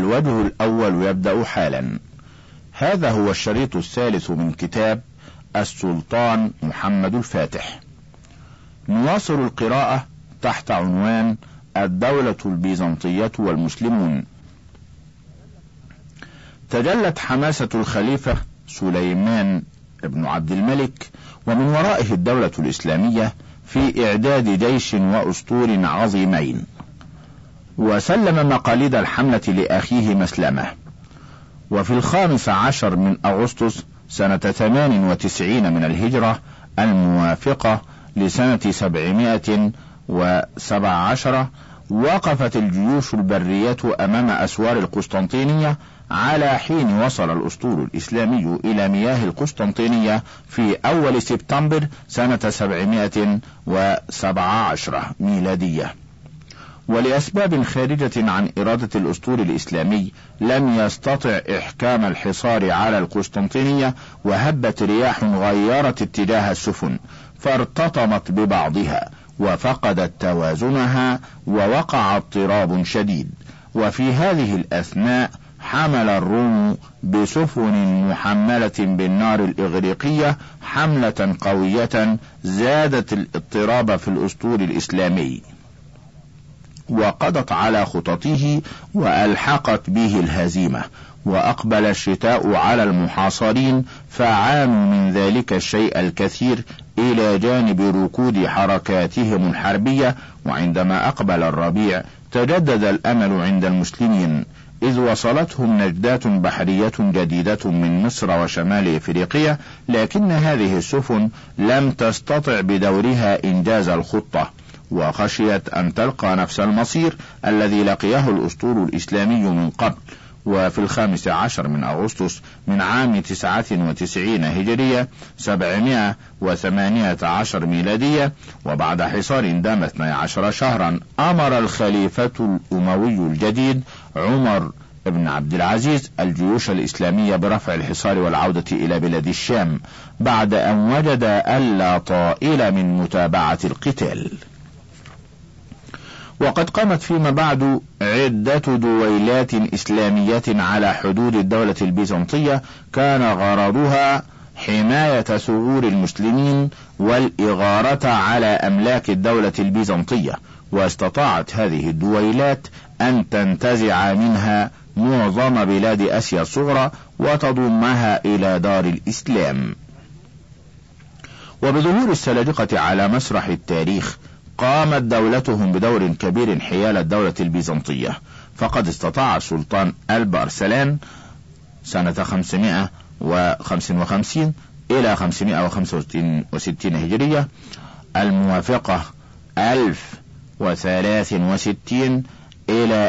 الوجه الأول يبدأ حالا. هذا هو الشريط الثالث من كتاب السلطان محمد الفاتح. نواصل القراءة تحت عنوان الدولة البيزنطية والمسلمون. تجلت حماسة الخليفة سليمان بن عبد الملك ومن ورائه الدولة الإسلامية في إعداد جيش وأسطول عظيمين، وسلم مقاليد الحملة لأخيه مسلمة. وفي 15 من أغسطس سنة 98 من الهجرة الموافقة لسنة 717 وقفت الجيوش البرية أمام أسوار القسطنطينية على حين وصل الأسطول الإسلامي إلى مياه القسطنطينية في أول سبتمبر سنة 717 ميلادية. ولأسباب خارجة عن إرادة الأسطول الإسلامي لم يستطع إحكام الحصار على القسطنطينية، وهبت رياح غيرت اتجاه السفن فارتطمت ببعضها وفقدت توازنها ووقع اضطراب شديد. وفي هذه الأثناء حمل الروم بسفن محملة بالنار الإغريقية حملة قوية زادت الاضطراب في الأسطول الإسلامي، وقضت على خططه وألحقت به الهزيمة. وأقبل الشتاء على المحاصرين فعانوا من ذلك الشيء الكثير إلى جانب ركود حركاتهم الحربية. وعندما أقبل الربيع تجدد الأمل عند المسلمين، إذ وصلتهم نجدات بحرية جديدة من مصر وشمال إفريقيا، لكن هذه السفن لم تستطع بدورها إنجاز الخطة، وخشيت أن تلقى نفس المصير الذي لقيه الأسطول الإسلامي من قبل. وفي 15 من أغسطس من عام 99 هجرية 718 ميلادية، وبعد حصار دام 12 شهرا، أمر الخليفة الأموي الجديد عمر بن عبد العزيز الجيوش الإسلامية برفع الحصار والعودة إلى بلاد الشام بعد أن وجد ألا طائل من متابعة القتال. وقد قامت فيما بعد عدة دويلات إسلامية على حدود الدولة البيزنطية كان غرضها حماية ثغور المسلمين والإغارة على أملاك الدولة البيزنطية. واستطاعت هذه الدويلات أن تنتزع منها معظم بلاد آسيا الصغرى وتضمها إلى دار الإسلام. وبظهور السلاجقة على مسرح التاريخ قامت دولتهم بدور كبير حيال الدولة البيزنطية، فقد استطاع السلطان أرسلان سنة 555 إلى 565 هجرية الموافقة 1063 إلى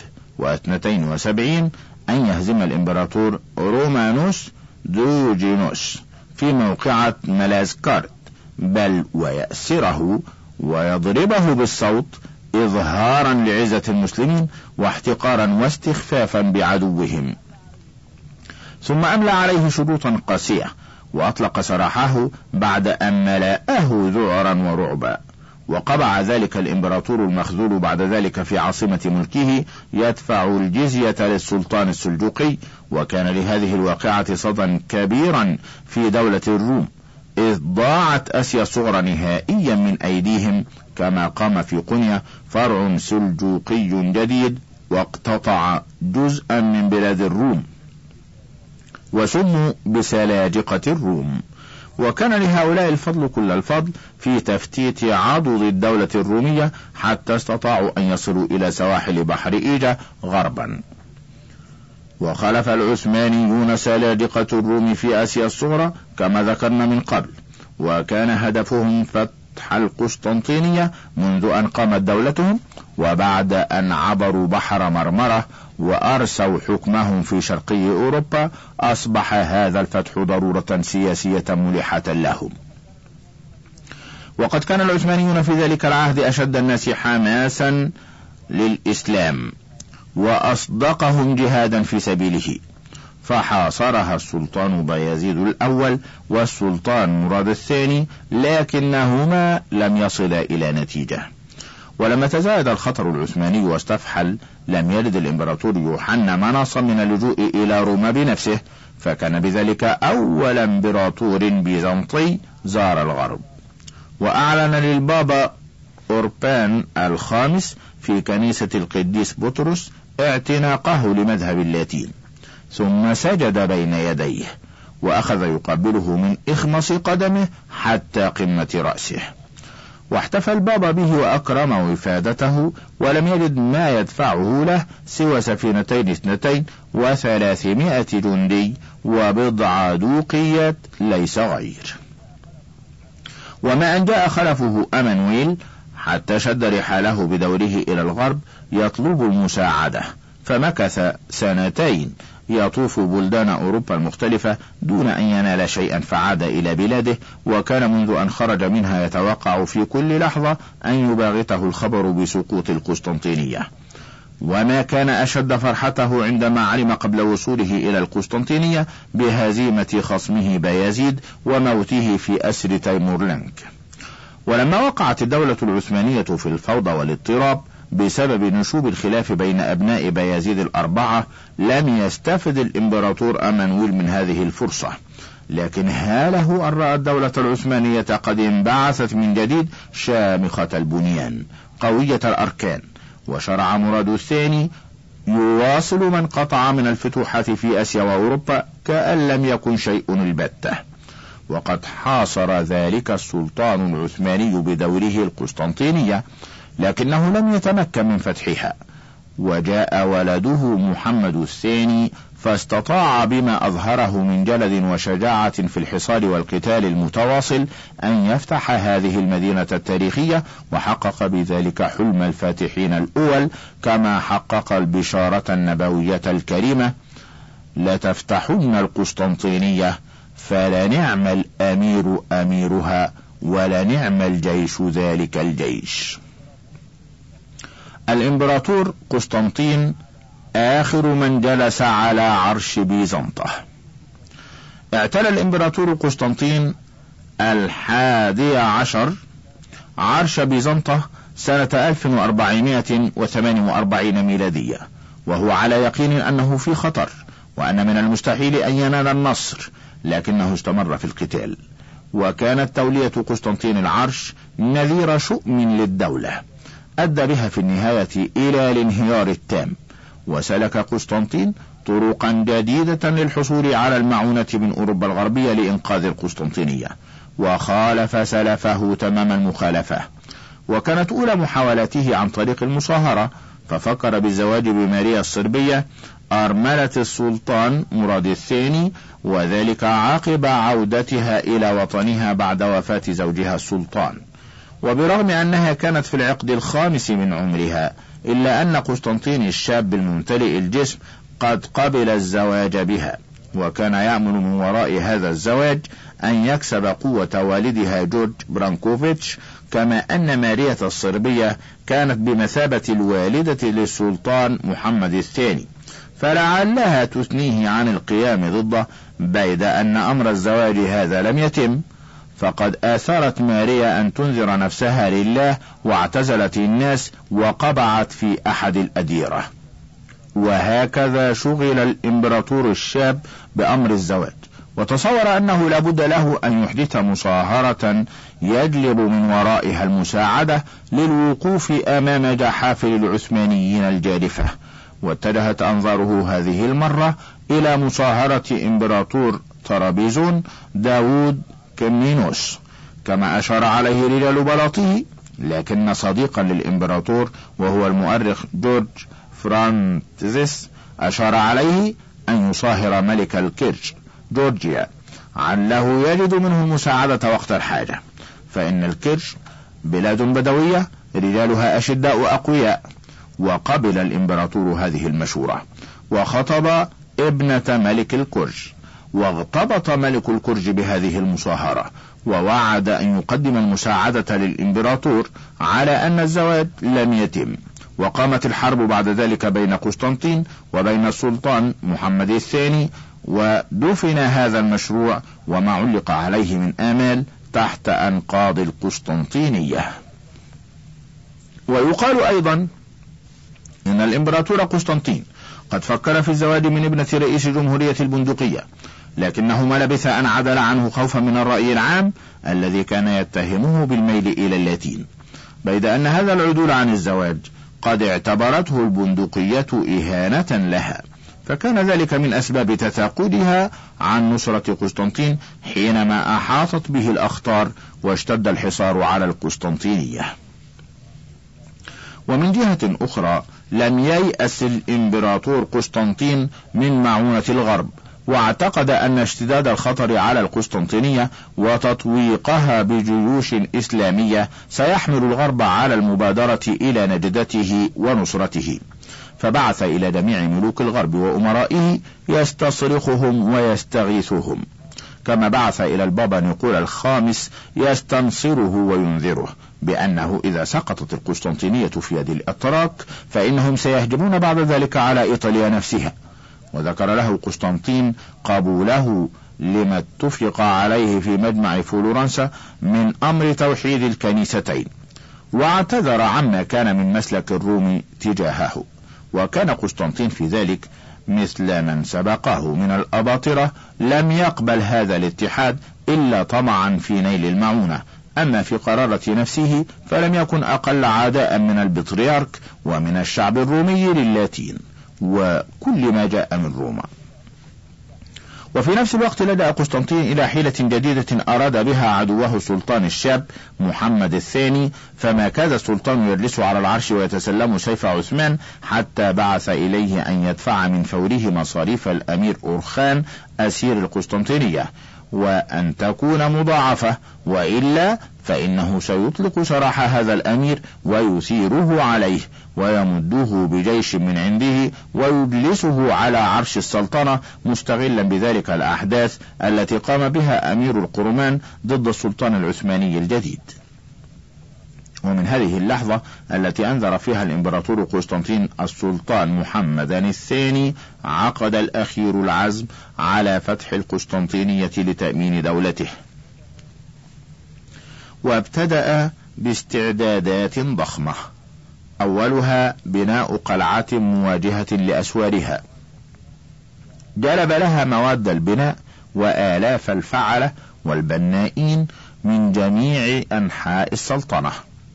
1072 أن يهزم الإمبراطور رومانوس دوجينوس في موقعة ملازكارت، بل ويأسره ويضربه بالصوت إظهارا لعزة المسلمين واحتقارا واستخفافا بعدوهم. ثم أملى عليه شروطا قاسية وأطلق سراحه بعد أن ملأه ذعرا ورعبا. وقبع ذلك الإمبراطور المخذول بعد ذلك في عاصمة ملكه يدفع الجزية للسلطان السلجوقي. وكان لهذه الواقعة صدى كبيرا في دولة الروم، إذ ضاعت آسيا الصغرى نهائيا من أيديهم، كما قام في قنيا فرع سلجوقي جديد واقتطع جزءا من بلاد الروم وسموا بسلاجقة الروم. وكان لهؤلاء الفضل كل الفضل في تفتيت عضد الدولة الرومية حتى استطاعوا أن يصلوا إلى سواحل بحر إيجا غربا. وخلف العثمانيون سلاجقة الروم في آسيا الصغرى كما ذكرنا من قبل، وكان هدفهم فتح القسطنطينية منذ أن قامت دولتهم، وبعد أن عبروا بحر مرمرة وأرسوا حكمهم في شرقي أوروبا أصبح هذا الفتح ضرورة سياسية ملحة لهم. وقد كان العثمانيون في ذلك العهد أشد الناس حماسا للإسلام وأصدقهم جهادا في سبيله، فحاصرها السلطان بايزيد الأول والسلطان مراد الثاني، لكنهما لم يصلا إلى نتيجة. ولما تزايد الخطر العثماني واستفحل لم يجد الإمبراطور يوحنا مناصا من اللجوء إلى روما بنفسه، فكان بذلك أول إمبراطور بيزنطي زار الغرب. وأعلن للبابا أوربان الخامس في كنيسة القديس بطرس اعتناقه لمذهب اللاتين، ثم سجد بين يديه وأخذ يقبله من إخمص قدمه حتى قمة رأسه، واحتفى البابا به وأكرم وفادته، ولم يجد ما يدفعه له سوى سفينتين 2 و300 جندي وبضع دوقيات ليس غير. وما أن جاء خلفه أمانويل حتى شد رحاله بدوره إلى الغرب يطلب المساعدة، فمكث 2 يطوف بلدان أوروبا المختلفة دون أن ينال شيئا، فعاد إلى بلاده، وكان منذ أن خرج منها يتوقع في كل لحظة أن يباغته الخبر بسقوط القسطنطينية. وما كان أشد فرحته عندما علم قبل وصوله إلى القسطنطينية بهزيمة خصمه بايزيد وموته في أسر تيمورلنك. ولما وقعت الدولة العثمانية في الفوضى والاضطراب بسبب نشوب الخلاف بين أبناء بايزيد 4، لم يستفد الإمبراطور أمانويل من هذه الفرصة، لكن هاله أن رأى الدولة العثمانية قد انبعثت من جديد شامخة البنيان قوية الأركان، وشرع مراد الثاني يواصل من قطع من الفتوحات في آسيا وأوروبا كأن لم يكن شيء البتة. وقد حاصر ذلك السلطان العثماني بدوره القسطنطينية، لكنه لم يتمكن من فتحها، وجاء ولده محمد الثاني فاستطاع بما أظهره من جلد وشجاعة في الحصار والقتال المتواصل أن يفتح هذه المدينة التاريخية، وحقق بذلك حلم الفاتحين الأول، كما حقق البشارة النبوية الكريمة: لتفتحن القسطنطينية فلنعم الأمير أميرها ولنعم الجيش ذلك الجيش. الإمبراطور قسطنطين آخر من جلس على عرش بيزنطة. اعتلى الإمبراطور قسطنطين 11 عرش بيزنطة سنة 1448 ميلادية، وهو على يقين أنه في خطر وأن من المستحيل أن ينال النصر، لكنه استمر في القتال. وكانت تولية قسطنطين العرش نذير شؤم للدولة أدى بها في النهاية إلى الانهيار التام، وسلك قسطنطين طرقا جديدة للحصول على المعونة من أوروبا الغربية لإنقاذ القسطنطينية، وخالف سلفه تمام المخالفة. وكانت أولى محاولاته عن طريق المصاهرة، ففكر بالزواج بماريا الصربية أرملة السلطان مراد الثاني، وذلك عقب عودتها إلى وطنها بعد وفاة زوجها السلطان. وبرغم أنها كانت في العقد الخامس من عمرها، إلا أن قسطنطين الشاب الممتلئ الجسم قد قبل الزواج بها، وكان يأمل من وراء هذا الزواج أن يكسب قوة والدها جورج برانكوفيتش، كما أن ماريا الصربية كانت بمثابة الوالدة للسلطان محمد الثاني، فلعلها تثنيه عن القيام ضده، بيد أن أمر الزواج هذا لم يتم، فقد آثرت ماريا أن تنذر نفسها لله واعتزلت الناس وقبعت في أحد الأديرة. وهكذا شغل الإمبراطور الشاب بأمر الزواج، وتصور أنه لابد له أن يحدث مصاهرة يجلب من ورائها المساعدة للوقوف أمام جحافل العثمانيين الجارفة. واتجهت أنظاره هذه المرة إلى مصاهرة إمبراطور طرابيزون داوود كمينوس، كما أشار عليه رجال بلاطه، لكن صديقا للإمبراطور وهو المؤرخ جورج فرانتزيس أشار عليه أن يصاهر ملك الكيرش جورجيا عله يجد منه المساعدة وقت الحاجة، فإن الكيرش بلاد بدوية رجالها أشداء أقوياء. وقبل الإمبراطور هذه المشورة وخطب ابنة ملك الكرج، واغتبط ملك الكرج بهذه المصاهرة، ووعد أن يقدم المساعدة للإمبراطور على أن الزواج لم يتم. وقامت الحرب بعد ذلك بين قسطنطين وبين السلطان محمد الثاني، ودفن هذا المشروع وما علق عليه من آمال تحت أنقاض القسطنطينية. ويقال أيضا إن الإمبراطور قسطنطين قد فكر في الزواج من ابنة رئيس جمهورية البندقية، لكنه ما لبث أن عدل عنه خوفا من الرأي العام الذي كان يتهمه بالميل إلى اللاتين، بيد أن هذا العدول عن الزواج قد اعتبرته البندقية إهانة لها، فكان ذلك من أسباب تثاقلها عن نصرة قسطنطين حينما أحاطت به الأخطار واشتد الحصار على القسطنطينية. ومن جهة أخرى لم ييأس الإمبراطور قسطنطين من معونة الغرب، واعتقد أن اشتداد الخطر على القسطنطينية وتطويقها بجيوش إسلامية سيحمل الغرب على المبادرة إلى نجدته ونصرته، فبعث إلى جميع ملوك الغرب وأمرائه يستصرخهم ويستغيثهم، كما بعث إلى البابا نيقول الخامس يستنصره وينذره بأنه إذا سقطت القسطنطينية في يد الأتراك فإنهم سيهجمون بعد ذلك على إيطاليا نفسها. وذكر له قسطنطين قبوله لما اتفق عليه في مجمع فلورنسا من أمر توحيد الكنيستين، واعتذر عما كان من مسلك الروم تجاهه، وكان قسطنطين في ذلك مثل من سبقه من الأباطرة لم يقبل هذا الاتحاد إلا طمعا في نيل المعونة، أما في قرارة نفسه فلم يكن أقل عداء من البطريرك ومن الشعب الرومي للاتين وكل ما جاء من روما. وفي نفس الوقت لجأ قسطنطين إلى حيلة جديدة أراد بها عدوه السلطان الشاب محمد الثاني، فما كاد السلطان يجلس على العرش ويتسلم سيف عثمان حتى بعث إليه أن يدفع من فوره مصاريف الأمير أورخان أسير القسطنطينية، وأن تكون مضاعفة، وإلا فإنه سيطلق سراح هذا الأمير ويثيره عليه ويمده بجيش من عنده ويجلسه على عرش السلطنة، مستغلا بذلك الأحداث التي قام بها أمير القرمان ضد السلطان العثماني الجديد. ومن هذه اللحظة التي أنذر فيها الإمبراطور قسطنطين السلطان محمدا الثاني عقد الأخير العزم على فتح القسطنطينية لتأمين دولته، وابتدأ باستعدادات ضخمة، أولها بناء قلعة مواجهة لأسوارها جلب لها مواد البناء وآلاف الفعلة والبنائين من جميع أنحاء السلطنة،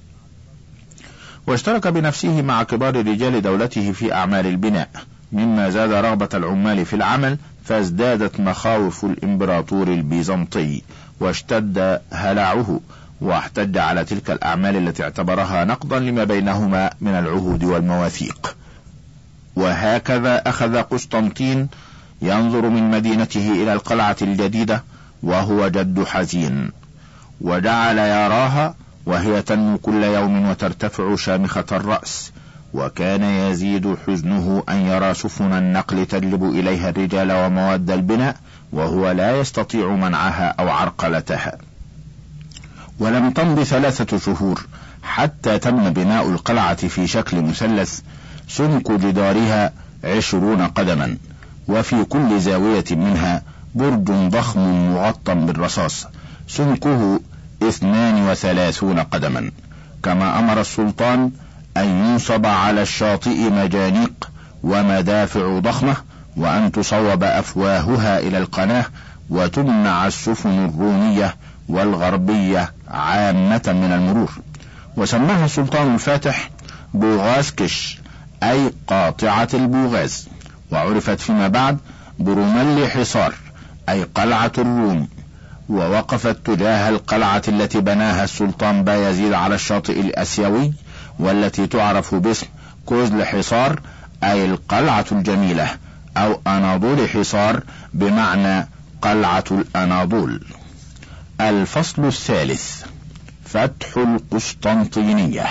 واشترك بنفسه مع كبار رجال دولته في أعمال البناء، مما زاد رغبة العمال في العمل، فازدادت مخاوف الإمبراطور البيزنطي واشتد هلعه، واحتج على تلك الأعمال التي اعتبرها نقضا لما بينهما من العهود والمواثيق. وهكذا أخذ قسطنطين ينظر من مدينته إلى القلعة الجديدة وهو جد حزين، وجعل يراها وهي تنمو كل يوم وترتفع شامخة الرأس، وكان يزيد حزنه أن يرى سفن النقل تجلب إليها الرجال ومواد البناء وهو لا يستطيع منعها أو عرقلتها. ولم تمض 3 شهور حتى تم بناء القلعة في شكل مثلث سمك جدارها 20 قدما، وفي كل زاوية منها برج ضخم مغطى بالرصاص سمكه 32 قدما. كما أمر السلطان أن ينصب على الشاطئ مجانيق ومدافع ضخمة، وأن تصوب أفواهها إلى القناة، وتمنع السفن الرومية والغربية عامة من المرور. وسماها السلطان الفاتح بوغازكش أي قاطعة البوغاز، وعرفت فيما بعد برمل حصار أي قلعة الروم، ووقفت تجاه القلعة التي بناها السلطان بايزيد على الشاطئ الأسيوي، والتي تعرف باسم كوزل حصار أي القلعة الجميلة، أو أناضول حصار بمعنى قلعة الأناضول. الفصل الثالث: فتح القسطنطينية.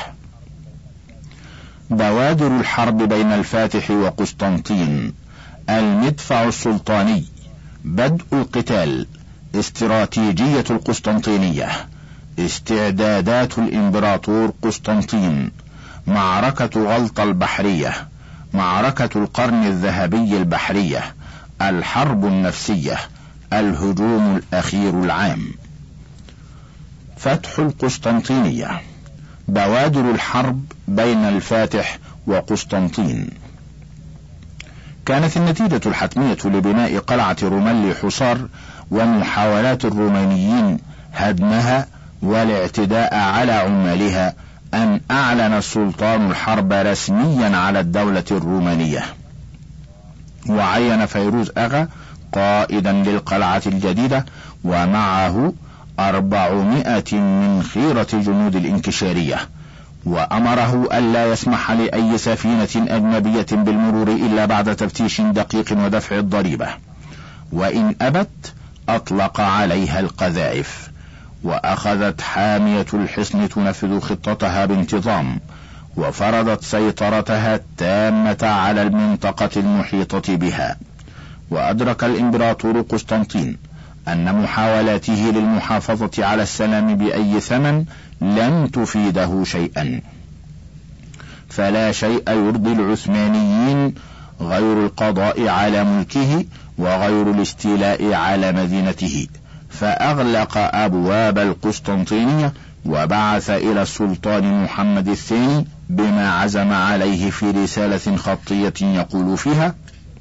بوادر الحرب بين الفاتح وقسطنطين: المدفع السلطاني، بدء القتال، استراتيجية القسطنطينية، استعدادات الإمبراطور قسطنطين، معركة غلطة البحرية، معركة القرن الذهبي البحرية، الحرب النفسية، الهجوم الأخير العام. فتح القسطنطينية. بوادر الحرب بين الفاتح وقسطنطين. كانت النتيجة الحتمية لبناء قلعة رمل حصار ومحاولات الرومانيين هدمها والاعتداء على عمالها أن أعلن السلطان الحرب رسميا على الدولة الرومانية، وعين فيروز أغا قائدا للقلعة الجديدة ومعه 400 من خيرة جنود الانكشارية، وأمره ألا يسمح لأي سفينة أجنبية بالمرور إلا بعد تفتيش دقيق ودفع الضريبة، وإن أبت أطلق عليها القذائف. وأخذت حامية الحصن تنفذ خطتها بانتظام، وفرضت سيطرتها التامة على المنطقة المحيطة بها. وأدرك الإمبراطور قسطنطين أن محاولاته للمحافظة على السلام بأي ثمن لن تفيده شيئا، فلا شيء يرضي العثمانيين غير القضاء على ملكه وغير الاستيلاء على مدينته، فأغلق أبواب القسطنطينية وبعث إلى السلطان محمد الثاني بما عزم عليه في رسالة خطية يقول فيها: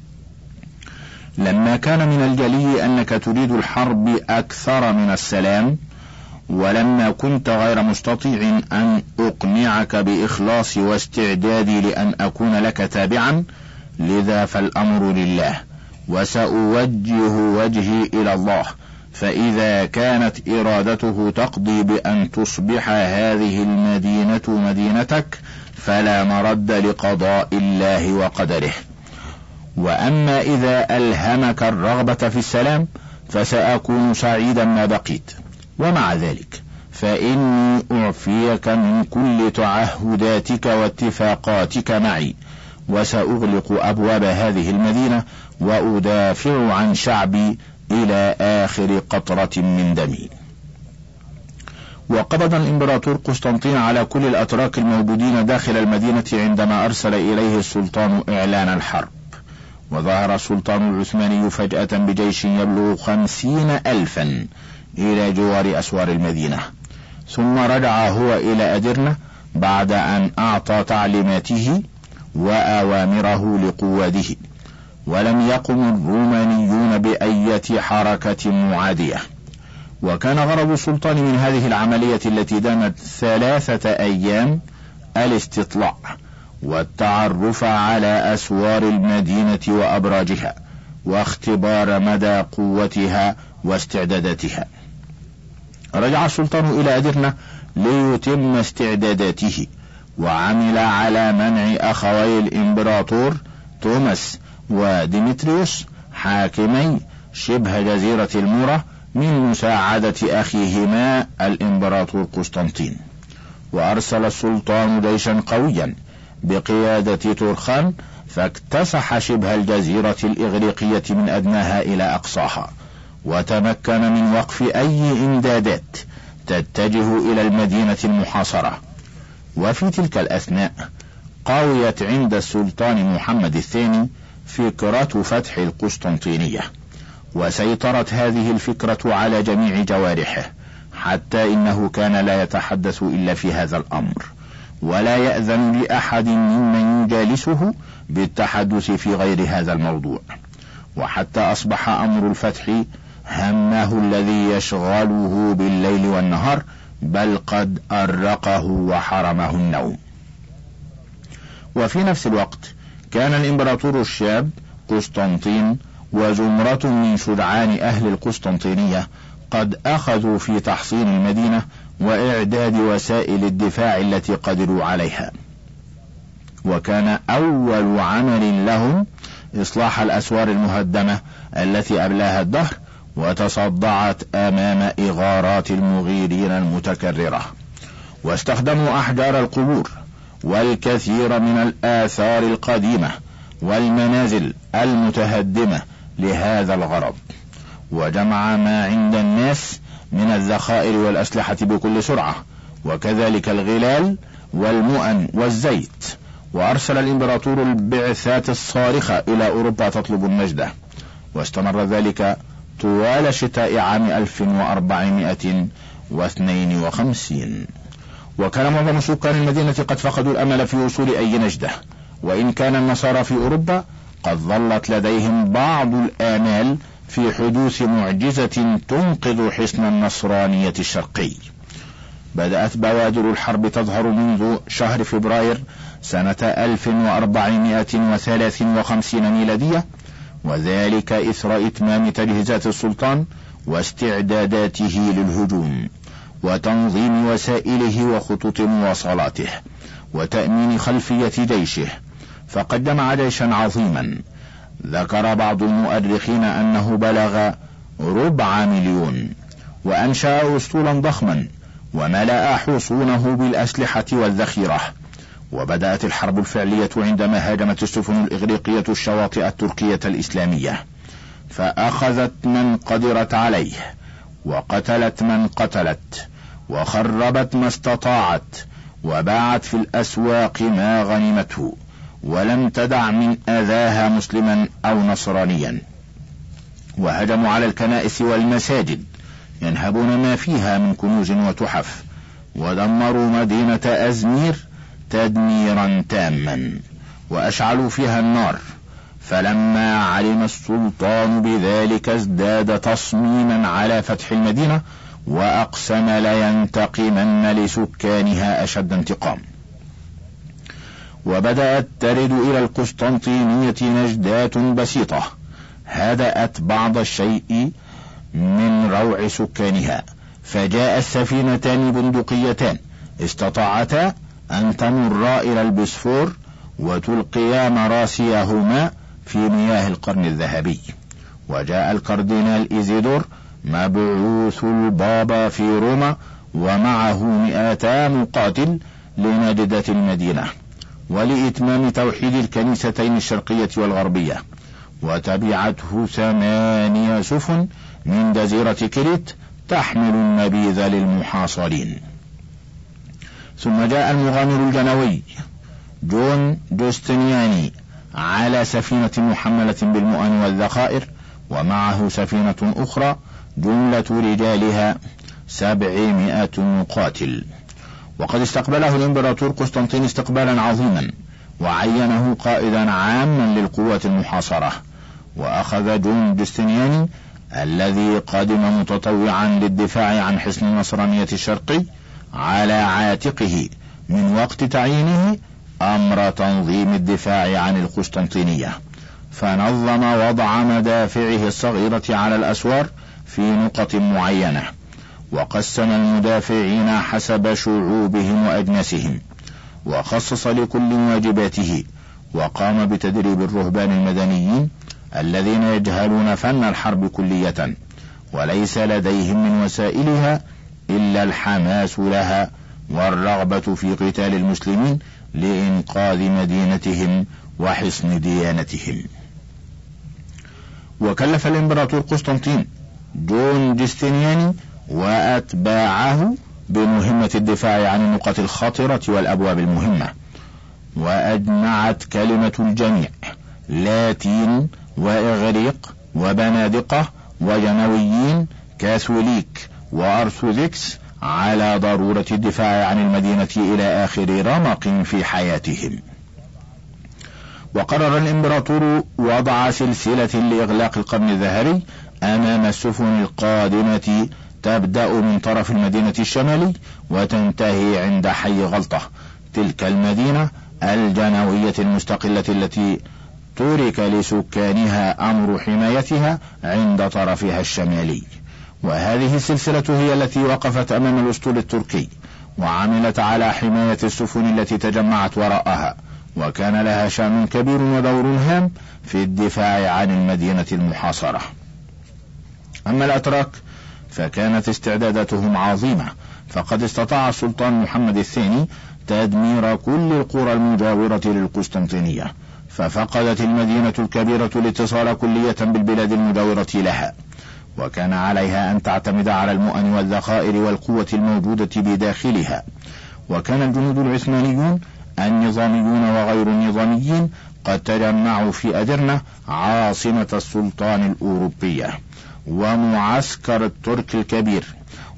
لما كان من الجلي أنك تريد الحرب أكثر من السلام، ولما كنت غير مستطيع أن أقنعك بإخلاص واستعدادي لأن أكون لك تابعا، لذا فالأمر لله، وسأوجه وجهي إلى الله، فإذا كانت إرادته تقضي بأن تصبح هذه المدينة مدينتك فلا مرد لقضاء الله وقدره. وأما إذا ألهمك الرغبة في السلام فسأكون سعيدا ما بقيت، ومع ذلك فإني أعفيك من كل تعهداتك واتفاقاتك معي، وسأغلق أبواب هذه المدينة وأدافع عن شعبي إلى آخر قطرة من دمي. وقبض الإمبراطور قسطنطين على كل الأتراك الموجودين داخل المدينة عندما أرسل إليه السلطان إعلان الحرب، وظهر السلطان العثماني فجأة بجيش يبلغ 50,000 إلى جوار أسوار المدينة، ثم رجع هو إلى أدرنة بعد أن أعطى تعليماته وأوامره لقواده، ولم يقم الرومانيون بأية حركة معادية. وكان غرض السلطان من هذه العملية التي دامت 3 أيام الاستطلاع والتعرف على أسوار المدينة وأبراجها، واختبار مدى قوتها واستعداداتها. رجع السلطان إلى أدرنة ليتم استعداداته، وعمل على منع أخوي الإمبراطور توماس وديمتريوس حاكمي شبه جزيرة المورا من مساعدة أخيهما الإمبراطور قسطنطين. وأرسل السلطان جيشا قويا بقيادة تورخان، فاكتسح شبه الجزيرة الإغريقية من أدناها إلى أقصاها، وتمكن من وقف أي إمدادات تتجه إلى المدينة المحاصرة. وفي تلك الأثناء قويت عند السلطان محمد الثاني فكرة فتح القسطنطينية، وسيطرت هذه الفكرة على جميع جوارحه، حتى إنه كان لا يتحدث إلا في هذا الأمر، ولا يأذن لأحد ممن يجالسه بالتحدث في غير هذا الموضوع. وحتى أصبح أمر الفتح همه الذي يشغله بالليل والنهار، بل قد أرقه وحرمه النوم. وفي نفس الوقت كان الإمبراطور الشاب قسطنطين وزمرة من شجعان أهل القسطنطينية قد أخذوا في تحصين المدينة وإعداد وسائل الدفاع التي قدروا عليها. وكان أول عمل لهم إصلاح الأسوار المهدمة التي أبلاها الدهر وتصدعت أمام إغارات المغيرين المتكررة، واستخدموا أحجار القبور والكثير من الآثار القديمة والمنازل المتهدمة لهذا الغرض، وجمع ما عند الناس من الذخائر والأسلحة بكل سرعة، وكذلك الغلال والمؤن والزيت. وأرسل الإمبراطور البعثات الصارخة إلى أوروبا تطلب النجدة، واستمر ذلك طوال شتاء عام 1452. وكان معظم سكان المدينة قد فقدوا الأمل في وصول أي نجدة، وإن كان النصارى في أوروبا قد ظلت لديهم بعض الآمال في حدوث معجزة تنقذ حصن النصرانية الشرقي. بدأت بوادر الحرب تظهر منذ شهر فبراير سنة 1453 ميلادية، وذلك إثر إتمام تجهيزات السلطان واستعداداته للهجوم وتنظيم وسائله وخطوط مواصلاته وتأمين خلفية جيشه، فقد جمع جيشا عظيما ذكر بعض المؤرخين أنه بلغ 400,000، وأنشأ أسطولا ضخما وملأ حصونه بالأسلحة والذخيرة. وبدأت الحرب الفعلية عندما هاجمت السفن الإغريقية الشواطئ التركية الإسلامية، فأخذت من قدرت عليه وقتلت من قتلت وخربت ما استطاعت وباعت في الأسواق ما غنمته، ولم تدع من أذاها مسلما أو نصرانيا. وهجموا على الكنائس والمساجد ينهبون ما فيها من كنوز وتحف، ودمروا مدينة أزمير تدميرا تاما وأشعلوا فيها النار. فلما علم السلطان بذلك ازداد تصميما على فتح المدينة، وأقسم لينتقمن لسكانها أشد انتقام. وبدأت ترد إلى القسطنطينية نجدات بسيطة هدأت بعض الشيء من روع سكانها، فجاء السفينتان بندقيتان استطاعتا أن تمرا إلى البسفور وتلقيا مراسيهما في مياه القرن الذهبي. وجاء الكاردينال إيزيدور مبعوث البابا في روما ومعه 200 مقاتل لنجدة المدينة ولإتمام توحيد الكنيستين الشرقية والغربية. وتبعته 8 سفن من جزيرة كريت تحمل النبيذ للمحاصرين. ثم جاء المغامر الجنوي جون جوستنياني على سفينة محملة بالمؤن والذخائر، ومعه سفينة أخرى جملة رجالها 700 مقاتل. وقد استقبله الإمبراطور قسطنطين استقبالا عظيما، وعينه قائدا عاما للقوات المحاصرة. وأخذ جون جوستنياني الذي قدم متطوعا للدفاع عن حصن النصرانية الشرقي على عاتقه من وقت تعيينه أمر تنظيم الدفاع عن القسطنطينية، فنظم وضع مدافعه الصغيرة على الأسوار في نقط معينة، وقسم المدافعين حسب شعوبهم وأجناسهم، وخصص لكل واجباته، وقام بتدريب الرهبان المدنيين الذين يجهلون فن الحرب كلية وليس لديهم من وسائلها إلا الحماس لها والرغبة في قتال المسلمين لإنقاذ مدينتهم وحصن ديانتهم. وكلف الإمبراطور قسطنطين جون جوستنياني وأتباعه بمهمة الدفاع عن النقط الخطرة والأبواب المهمة، وأجمعت كلمة الجميع لاتين وإغريق وبنادقة وجنويين كاثوليك وأرثوذكس على ضرورة الدفاع عن المدينة إلى آخر رمق في حياتهم. وقرر الإمبراطور وضع سلسلة لإغلاق القرن الذهبي أمام السفن القادمة تبدأ من طرف المدينة الشمالي وتنتهي عند حي غلطة، تلك المدينة الجنوية المستقلة التي ترك لسكانها أمر حمايتها عند طرفها الشمالي. وهذه السلسلة هي التي وقفت أمام الأسطول التركي وعملت على حماية السفن التي تجمعت وراءها، وكان لها شأن كبير ودور هام في الدفاع عن المدينة المحاصرة. أما الأتراك فكانت استعداداتهم عظيمة، فقد استطاع السلطان محمد الثاني تدمير كل القرى المجاورة للقسطنطينية، ففقدت المدينة الكبيرة الاتصال كلية بالبلاد المجاورة لها، وكان عليها أن تعتمد على المؤن والذخائر والقوة الموجودة بداخلها. وكان الجنود العثمانيون النظاميون وغير النظاميين قد تجمعوا في أدرنة عاصمة السلطان الأوروبية ومعسكر الترك الكبير،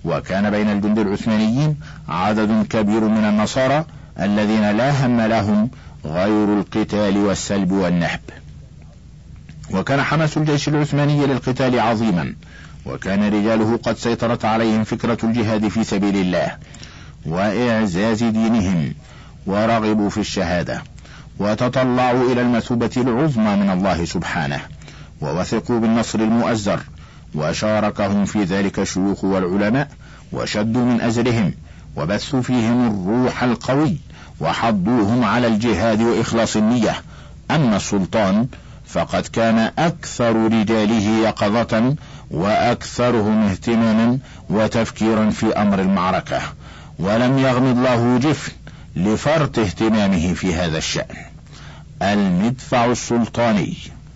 وكان بين الجند العثمانيين عدد كبير من النصارى الذين لا هم لهم غير القتال والسلب والنهب. وكان حماس الجيش العثماني للقتال عظيما، وكان رجاله قد سيطرت عليهم فكرة الجهاد في سبيل الله وإعزاز دينهم، ورغبوا في الشهادة، وتطلعوا إلى المثوبة العظمى من الله سبحانه، ووثقوا بالنصر المؤزر، وشاركهم في ذلك الشيوخ والعلماء، وشدوا من أزرهم، وبثوا فيهم الروح القوي، وحضوهم على الجهاد وإخلاص النية. أما السلطان فقد كان أكثر رجاله يقظة وأكثرهم اهتماما وتفكيرا في أمر المعركة، ولم يغمض له جفن لفرط اهتمامه في هذا الشأن. المدفع السلطاني.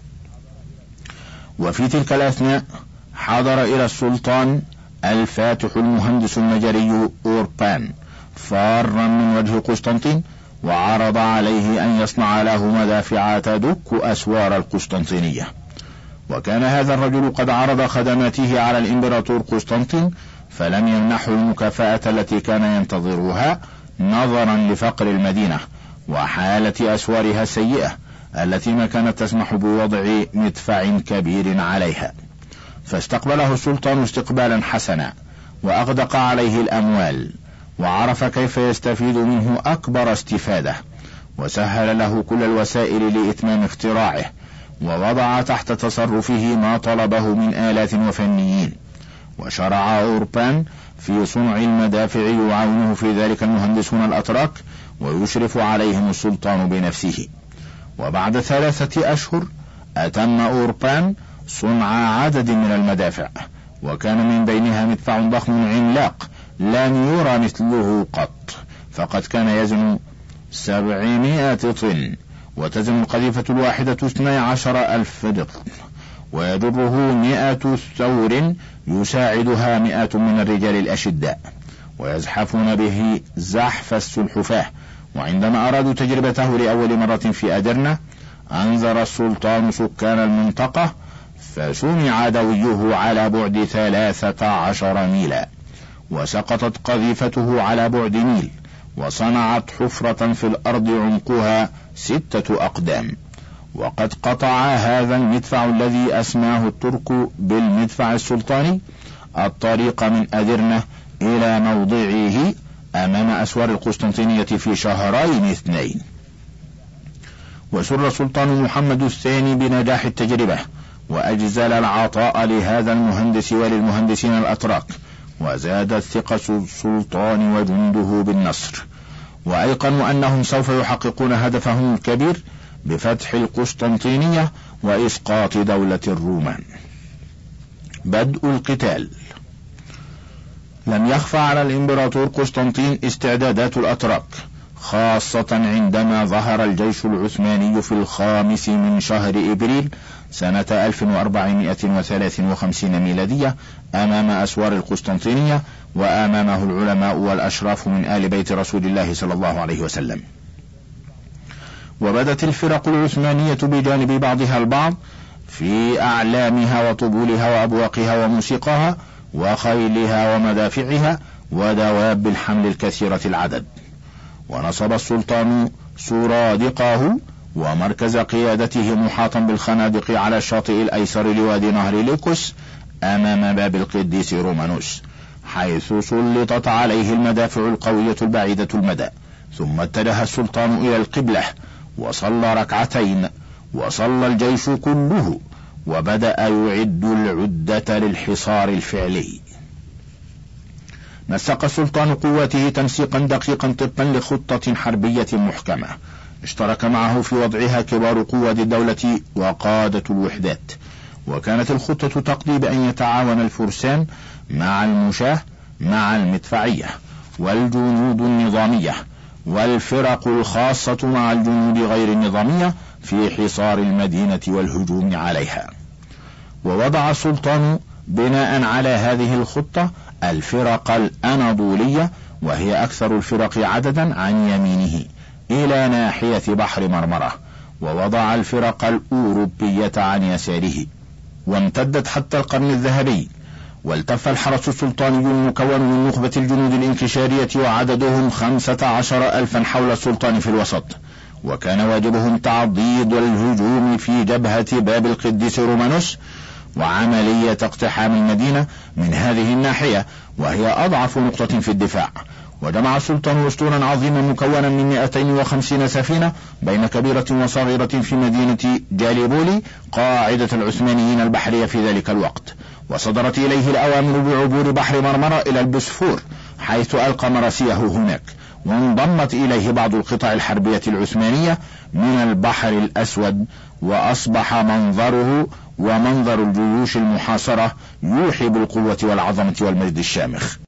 وفي تلك الأثناء حضر إلى السلطان الفاتح المهندس المجري أوربان فارا من وجه قسطنطين، وعرض عليه أن يصنع له مدافع تدك أسوار القسطنطينية. وكان هذا الرجل قد عرض خدماته على الإمبراطور قسطنطين، فلم يمنحه المكافأة التي كان ينتظرها نظرا لفقر المدينة وحالة أسوارها السيئة التي ما كانت تسمح بوضع مدفع كبير عليها. فاستقبله السلطان استقبالا حسنا، وأغدق عليه الأموال، وعرف كيف يستفيد منه أكبر استفادة، وسهل له كل الوسائل لإتمام اختراعه، ووضع تحت تصرفه ما طلبه من آلات وفنيين. وشرع أوربان في صنع المدافع، يعاونه في ذلك المهندسون الأتراك، ويشرف عليهم السلطان بنفسه. وبعد 3 أشهر أتم أوربان صنع عدد من المدافع، وكان من بينها مدفع ضخم عملاق لم يرى مثله قط، فقد كان يزن 700 طن، وتزن القذيفة الواحدة 12,000 طن، ويجره 100 ثور يساعدها 100 من الرجال الأشداء، ويزحفون به زحف السلحفاة. وعندما أرادوا تجربته لأول مرة في أدرنة، أنذر السلطان سكان المنطقة، فسمع دويه على بعد 13 ميلا، وسقطت قذيفته على بعد ميل، وصنعت حفرة في الأرض عمقها 6 أقدام. وقد قطع هذا المدفع الذي أسماه الترك بالمدفع السلطاني الطريق من أدرنة إلى موضعه أمام أسوار القسطنطينية في 2 شهرين. وسر السلطان محمد الثاني بنجاح التجربة، وأجزل العطاء لهذا المهندس وللمهندسين الأتراك، وزادت ثقة السلطان وجنده بالنصر، وأيقنوا أنهم سوف يحققون هدفهم الكبير بفتح القسطنطينية وإسقاط دولة الرومان. بدء القتال. لم يخفى على الإمبراطور قسطنطين استعدادات الأتراك، خاصة عندما ظهر الجيش العثماني في 5 من شهر إبريل سنة 1453 ميلادية أمام أسوار القسطنطينية، وأمامه العلماء والأشراف من آل بيت رسول الله صلى الله عليه وسلم. وبدت الفرق العثمانية بجانب بعضها البعض في أعلامها وطبولها وأبواقها وموسيقاها وخيلها ومدافعها ودواب الحمل الكثيرة العدد. ونصب السلطان سرادقه ومركز قيادته محاطا بالخنادق على الشاطئ الأيسر لوادي نهر ليكوس أمام باب القديس رومانوس، حيث سلطت عليه المدافع القوية البعيدة المدى. ثم اتجه السلطان إلى القبلة وصلى 2 ركعتين، وصلى الجيش كله، وبدأ يعد العدة للحصار الفعلي. نسق السلطان قوته تنسيقا دقيقا طبقا لخطة حربية محكمة، اشترك معه في وضعها كبار قوات الدولة وقادة الوحدات. وكانت الخطة تقضي بأن يتعاون الفرسان مع المشاة مع المدفعية والجنود النظامية، والفرق الخاصة مع الجنود غير النظامية في حصار المدينة والهجوم عليها. ووضع السلطان بناء على هذه الخطة الفرق الأناضولية، وهي أكثر الفرق عددا، عن يمينه إلى ناحية بحر مرمرة، ووضع الفرق الأوروبية عن يساره، وامتدت حتى القرن الذهبي. والتف الحرس السلطاني المكون من نخبة الجنود الانكشارية وعددهم 15,000 حول السلطان في الوسط، وكان واجبهم تعضيد الهجوم في جبهة باب القديس رومانوس وعملية اقتحام المدينة من هذه الناحية، وهي أضعف نقطة في الدفاع. وجمع السلطان أسطولا عظيما مكونا من 250 سفينة بين كبيرة وصغيرة في مدينة جاليبولي قاعدة العثمانيين البحرية في ذلك الوقت، وصدرت إليه الأوامر بعبور بحر مرمرة إلى البوسفور حيث ألقى مراسيه هناك، وانضمت إليه بعض القطع الحربية العثمانية من البحر الأسود، وأصبح منظره ومنظر الجيوش المحاصرة يوحي بالقوة والعظمة والمجد الشامخ.